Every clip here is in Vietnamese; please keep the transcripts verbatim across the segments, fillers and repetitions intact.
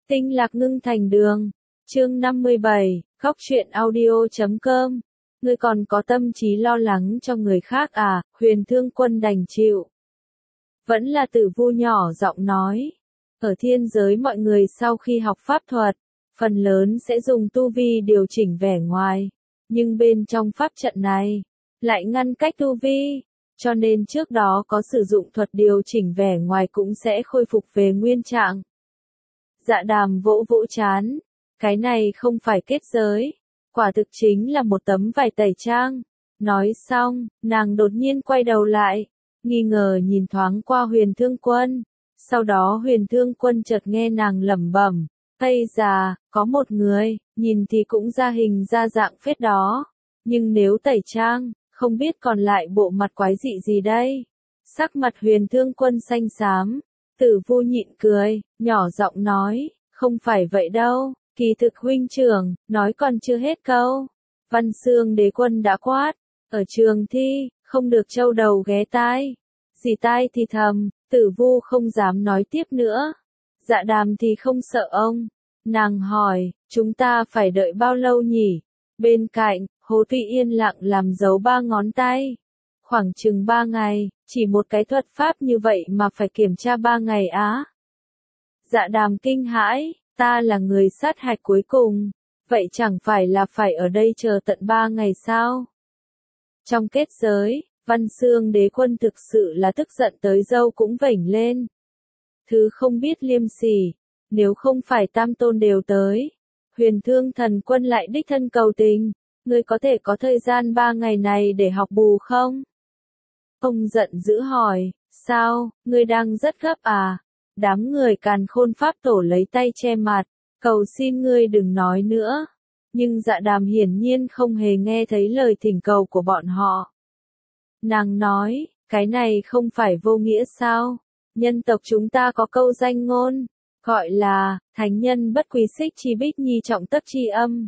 Tinh lạc ngưng thành đường. Chương năm mươi bảy, khóc chuyện audio chấm com. Ngươi còn có tâm trí lo lắng cho người khác à? Huyền Thương Quân đành chịu. Vẫn là Tử Vu nhỏ giọng nói. Ở thiên giới mọi người sau khi học pháp thuật, phần lớn sẽ dùng tu vi điều chỉnh vẻ ngoài. Nhưng bên trong pháp trận này, lại ngăn cách tu vi. Cho nên trước đó có sử dụng thuật điều chỉnh vẻ ngoài cũng sẽ khôi phục về nguyên trạng. Dạ Đàm vỗ vỗ chán. Cái này không phải kết giới. Quả thực chính là một tấm vải tẩy trang. Nói xong, nàng đột nhiên quay đầu lại. Nghi ngờ nhìn thoáng qua Huyền Thương Quân. Sau đó Huyền Thương Quân chợt nghe nàng lẩm bẩm. Ây già, có một người, nhìn thì cũng ra hình ra dạng phết đó. Nhưng nếu tẩy trang, không biết còn lại bộ mặt quái dị gì đây. Sắc mặt Huyền Thương Quân xanh xám. Tử Vu nhịn cười, nhỏ giọng nói, không phải vậy đâu, kỳ thực huynh trưởng, nói còn chưa hết câu. Văn Xương Đế Quân đã quát, ở trường thi, không được trâu đầu ghé tai. Dì tai thì thầm, Tử Vu không dám nói tiếp nữa. Dạ Đàm thì không sợ ông. Nàng hỏi, chúng ta phải đợi bao lâu nhỉ? Bên cạnh, Hồ Tuy yên lặng làm dấu ba ngón tay. Khoảng chừng ba ngày, chỉ một cái thuật pháp như vậy mà phải kiểm tra ba ngày á. Dạ Đàm kinh hãi, ta là người sát hạch cuối cùng, vậy chẳng phải là phải ở đây chờ tận ba ngày sao? Trong kết giới, Văn Xương Đế Quân thực sự là tức giận tới râu cũng vểnh lên. Thứ không biết liêm sỉ, nếu không phải Tam Tôn đều tới, Huyền Thương Thần Quân lại đích thân cầu tình, ngươi có thể có thời gian ba ngày này để học bù không? Ông giận dữ hỏi, sao, ngươi đang rất gấp à? Đám người Càn Khôn Pháp Tổ lấy tay che mặt, cầu xin ngươi đừng nói nữa. Nhưng Dạ Đàm hiển nhiên không hề nghe thấy lời thỉnh cầu của bọn họ. Nàng nói, cái này không phải vô nghĩa sao? Nhân tộc chúng ta có câu danh ngôn, gọi là, thánh nhân bất quý xích chi bích nhi trọng tất chi âm.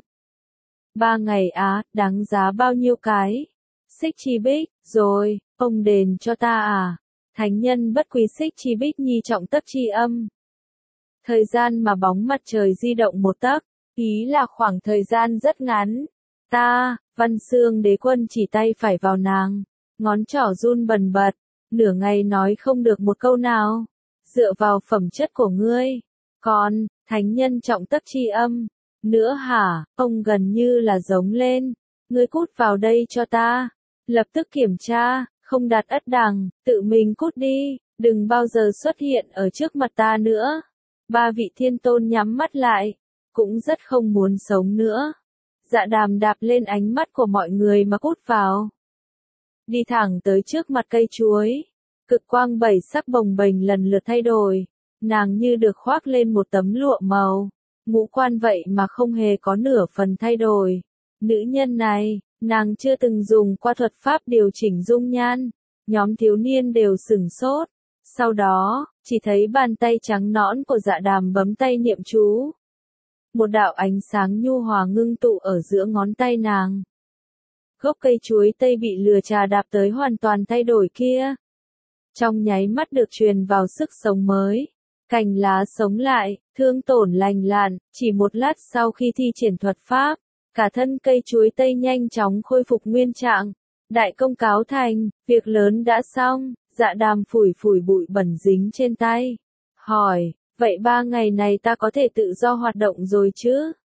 Ba ngày á, đáng giá bao nhiêu cái? Xích chi bích, rồi, ông đền cho ta à? Thánh nhân bất quý xích chi bích nhi trọng tất chi âm. Thời gian mà bóng mặt trời di động một tấc, ý là khoảng thời gian rất ngắn. Ta, Văn Xương Đế Quân chỉ tay phải vào nàng, ngón trỏ run bần bật, nửa ngày nói không được một câu nào. Dựa vào phẩm chất của ngươi, còn, thánh nhân trọng tất chi âm, nữa hả? Ông gần như là giống lên, ngươi cút vào đây cho ta, lập tức kiểm tra. Không đặt ất đằng, tự mình cút đi, đừng bao giờ xuất hiện ở trước mặt ta nữa. Ba vị thiên tôn nhắm mắt lại, cũng rất không muốn sống nữa. Dạ Đàm đạp lên ánh mắt của mọi người mà cút vào. Đi thẳng tới trước mặt cây chuối, cực quang bảy sắc bồng bềnh lần lượt thay đổi, nàng như được khoác lên một tấm lụa màu, ngũ quan vậy mà không hề có nửa phần thay đổi. Nữ nhân này, nàng chưa từng dùng qua thuật pháp điều chỉnh dung nhan, nhóm thiếu niên đều sửng sốt. Sau đó, chỉ thấy bàn tay trắng nõn của Dạ Đàm bấm tay niệm chú. Một đạo ánh sáng nhu hòa ngưng tụ ở giữa ngón tay nàng. Gốc cây chuối tây bị lừa trà đạp tới hoàn toàn thay đổi kia. Trong nháy mắt được truyền vào sức sống mới. Cành lá sống lại, thương tổn lành lặn, chỉ một lát sau khi thi triển thuật pháp. Cả thân cây chuối tây nhanh chóng khôi phục nguyên trạng. Đại công cáo thành, việc lớn đã xong. Dạ Đàm phủi phủi bụi bẩn dính trên tay. Hỏi, vậy ba ngày này ta có thể tự do hoạt động rồi chứ?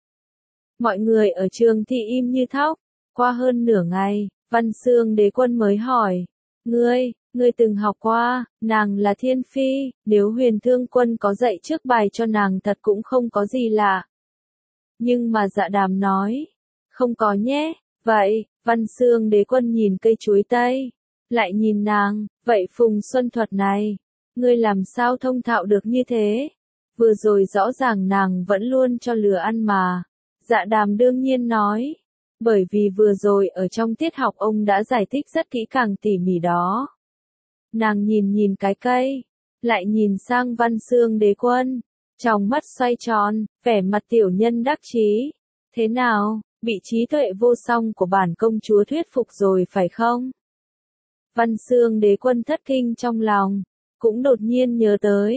Mọi người ở trường thi im như thóc. Qua hơn nửa ngày, Văn Xương Đế Quân mới hỏi. Ngươi, ngươi từng học qua, nàng là thiên phi, nếu Huyền Thương Quân có dạy trước bài cho nàng thật cũng không có gì lạ. Nhưng mà Dạ Đàm nói, không có nhé, vậy, Văn Xương Đế Quân nhìn cây chuối tây, lại nhìn nàng, vậy Phùng Xuân thuật này, ngươi làm sao thông thạo được như thế? Vừa rồi rõ ràng nàng vẫn luôn cho lừa ăn mà. Dạ Đàm đương nhiên nói, bởi vì vừa rồi ở trong tiết học ông đã giải thích rất kỹ càng tỉ mỉ đó. Nàng nhìn nhìn cái cây, lại nhìn sang Văn Xương Đế Quân. Trong mắt xoay tròn, vẻ mặt tiểu nhân đắc chí. Thế nào, bị trí tuệ vô song của bản công chúa thuyết phục rồi phải không? Văn Xương Đế Quân thất kinh trong lòng, cũng đột nhiên nhớ tới.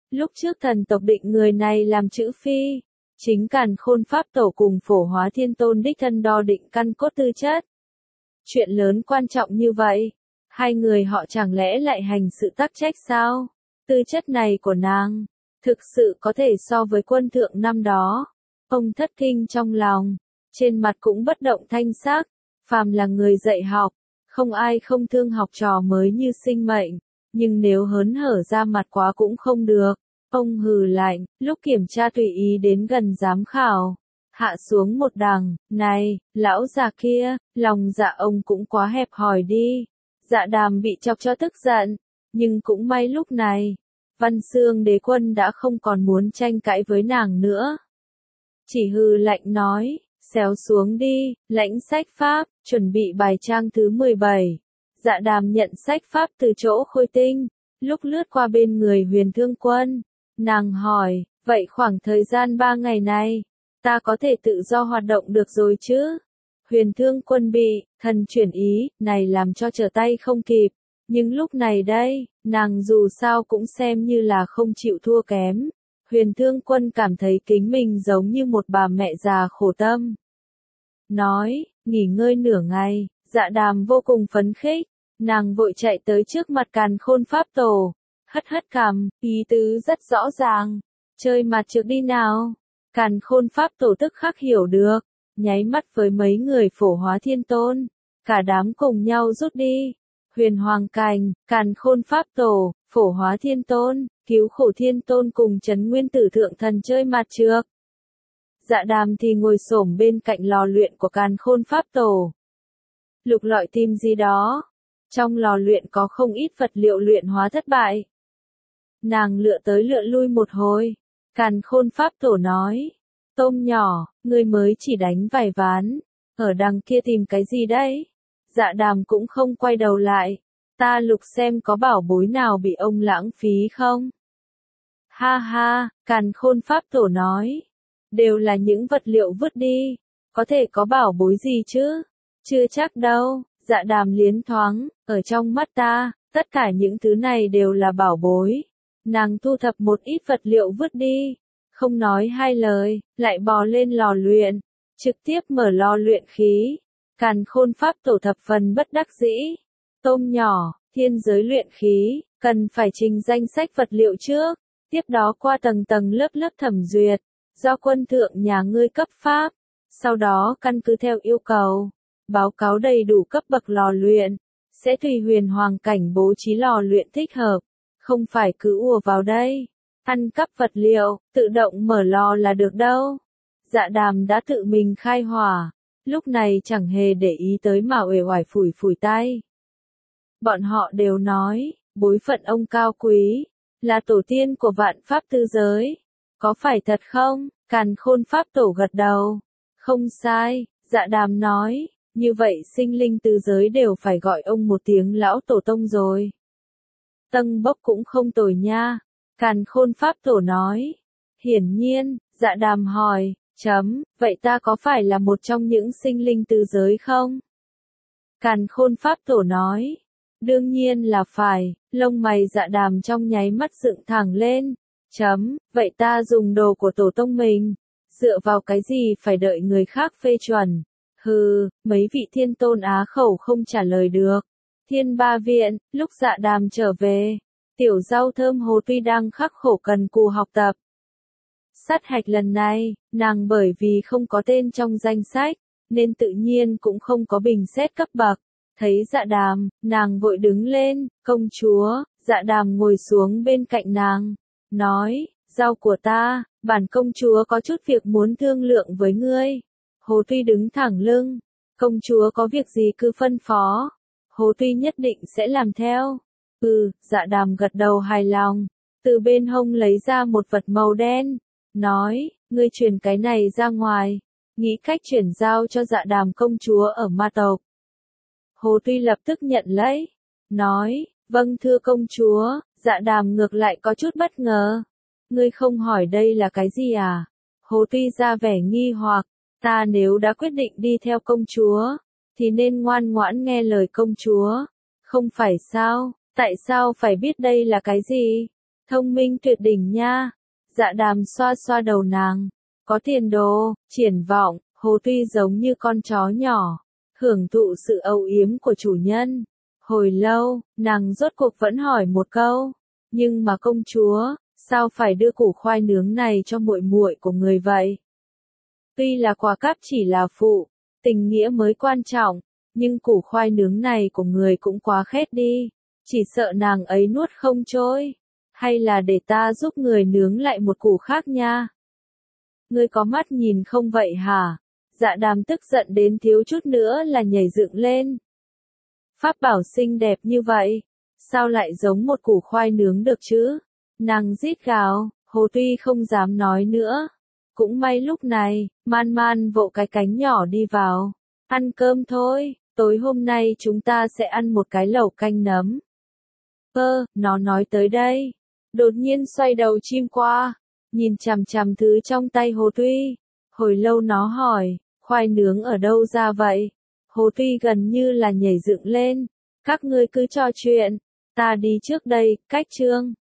Lúc trước thần tộc định người này làm chữ phi, chính Càn Khôn Pháp Tổ cùng Phổ Hóa Thiên Tôn đích thân đo định căn cốt tư chất. Chuyện lớn quan trọng như vậy, hai người họ chẳng lẽ lại hành sự tắc trách sao? Tư chất này của nàng, thực sự có thể so với quân thượng năm đó. Ông thất kinh trong lòng, trên mặt cũng bất động thanh sắc, phàm là người dạy học, không ai không thương học trò mới như sinh mệnh, nhưng nếu hớn hở ra mặt quá cũng không được. Ông hừ lạnh, lúc kiểm tra tùy ý đến gần giám khảo, hạ xuống một đằng, này, lão già kia, lòng dạ ông cũng quá hẹp hòi đi. Dạ Đàm bị chọc cho tức giận, nhưng cũng may lúc này, Văn Xương Đế Quân đã không còn muốn tranh cãi với nàng nữa. Chỉ hừ lạnh nói, xéo xuống đi, lãnh sách pháp, chuẩn bị bài trang thứ mười bảy. Dạ Đàm nhận sách pháp từ chỗ Khôi Tinh, lúc lướt qua bên người Huyền Thương Quân, nàng hỏi, vậy khoảng thời gian ba ngày này, ta có thể tự do hoạt động được rồi chứ? Huyền Thương Quân bị, thần chuyển ý, này làm cho trở tay không kịp, nhưng lúc này đây, nàng dù sao cũng xem như là không chịu thua kém. Huyền Thương Quân cảm thấy kính mình giống như một bà mẹ già khổ tâm. Nói, nghỉ ngơi nửa ngày, Dạ Đàm vô cùng phấn khích, nàng vội chạy tới trước mặt Càn Khôn Pháp Tổ, hất hất cằm, ý tứ rất rõ ràng, chơi mặt trược đi nào. Càn Khôn Pháp Tổ tức khắc hiểu được, nháy mắt với mấy người Phổ Hóa Thiên Tôn, cả đám cùng nhau rút đi. Huyền Hoàng Cành, Càn Khôn Pháp Tổ, Phổ Hóa Thiên Tôn, Cứu Khổ Thiên Tôn cùng Trấn Nguyên Tử Thượng Thần chơi mặt trược. Dạ Đàm thì ngồi xổm bên cạnh lò luyện của Càn Khôn Pháp Tổ, lục lọi tìm gì đó. Trong lò luyện có không ít vật liệu luyện hóa thất bại. Nàng lựa tới lựa lui một hồi, Càn Khôn Pháp Tổ nói, tôm nhỏ, ngươi mới chỉ đánh vài ván, ở đằng kia tìm cái gì đấy? Dạ Đàm cũng không quay đầu lại, ta lục xem có bảo bối nào bị ông lãng phí không? Ha ha, Càn Khôn Pháp Tổ nói, đều là những vật liệu vứt đi, có thể có bảo bối gì chứ? Chưa chắc đâu. Dạ Đàm liến thoáng, ở trong mắt ta, tất cả những thứ này đều là bảo bối. Nàng thu thập một ít vật liệu vứt đi, không nói hai lời, lại bò lên lò luyện, trực tiếp mở lò luyện khí. Càn Khôn Pháp Tổ thập phần bất đắc dĩ. Tôm nhỏ, thiên giới luyện khí, cần phải trình danh sách vật liệu trước, tiếp đó qua tầng tầng lớp lớp thẩm duyệt, do quân thượng nhà ngươi cấp pháp, sau đó căn cứ theo yêu cầu, báo cáo đầy đủ cấp bậc lò luyện, sẽ tùy Huyền Hoàng Cảnh bố trí lò luyện thích hợp, không phải cứ ùa vào đây, ăn cắp vật liệu, tự động mở lò là được đâu. Dạ Đàm đã tự mình khai hỏa, lúc này chẳng hề để ý tới mà uể oải phủi phủi tay. Bọn họ đều nói, bối phận ông cao quý, là tổ tiên của vạn pháp tư giới. Có phải thật không? Càn Khôn Pháp Tổ gật đầu. Không sai, Dạ Đàm nói, như vậy sinh linh tư giới đều phải gọi ông một tiếng lão tổ tông rồi. Tân bốc cũng không tồi nha. Càn Khôn Pháp Tổ nói. Hiển nhiên, Dạ Đàm hỏi, chấm, vậy ta có phải là một trong những sinh linh tư giới không? Càn Khôn Pháp Tổ nói. Đương nhiên là phải, lông mày Dạ Đàm trong nháy mắt dựng thẳng lên. Chấm, vậy ta dùng đồ của tổ tông mình, dựa vào cái gì phải đợi người khác phê chuẩn? Hừ, mấy vị thiên tôn á khẩu không trả lời được. Thiên Ba Viện, lúc Dạ Đàm trở về, tiểu rau thơm hồ tuy đang khắc khổ cần cù học tập. Sát hạch lần này, nàng bởi vì không có tên trong danh sách, nên tự nhiên cũng không có bình xét cấp bậc. Thấy Dạ Đàm, nàng vội đứng lên, công chúa. Dạ Đàm ngồi xuống bên cạnh nàng, nói, rau của ta, bản công chúa có chút việc muốn thương lượng với ngươi. Hồ Tuy đứng thẳng lưng, công chúa có việc gì cứ phân phó, Hồ Tuy nhất định sẽ làm theo. Ừ, Dạ Đàm gật đầu hài lòng, từ bên hông lấy ra một vật màu đen, nói, ngươi truyền cái này ra ngoài, nghĩ cách chuyển giao cho Dạ Đàm công chúa ở ma tộc. Hồ Tuy lập tức nhận lấy, nói, vâng thưa công chúa. Dạ Đàm ngược lại có chút bất ngờ. Ngươi không hỏi đây là cái gì à? Hồ Tuy ra vẻ nghi hoặc, ta nếu đã quyết định đi theo công chúa, thì nên ngoan ngoãn nghe lời công chúa. Không phải sao, tại sao phải biết đây là cái gì? Thông minh tuyệt đỉnh nha. Dạ đàm xoa xoa đầu nàng. Có tiền đồ, triển vọng, Hồ Tuy giống như con chó nhỏ, hưởng thụ sự âu yếm của chủ nhân. Hồi lâu, nàng rốt cuộc vẫn hỏi một câu, nhưng mà công chúa, sao phải đưa củ khoai nướng này cho muội muội của người vậy? Tuy là quà cáp chỉ là phụ, tình nghĩa mới quan trọng, nhưng củ khoai nướng này của người cũng quá khét đi, chỉ sợ nàng ấy nuốt không trôi. Hay là để ta giúp người nướng lại một củ khác nha. Ngươi có mắt nhìn không vậy hả? Dạ đàm tức giận đến thiếu chút nữa là nhảy dựng lên. Pháp bảo xinh đẹp như vậy, sao lại giống một củ khoai nướng được chứ? Nàng rít gào, Hồ Tuy không dám nói nữa. Cũng may lúc này, Man Man vỗ cái cánh nhỏ đi vào. Ăn cơm thôi, tối hôm nay chúng ta sẽ ăn một cái lẩu canh nấm. Ơ, nó nói tới đây. Đột nhiên xoay đầu chim qua, nhìn chằm chằm thứ trong tay Hồ Tuy. Hồi lâu nó hỏi, khoai nướng ở đâu ra vậy? Hồ Tuy gần như là nhảy dựng lên. Các ngươi cứ trò chuyện, ta đi trước đây, cách chương.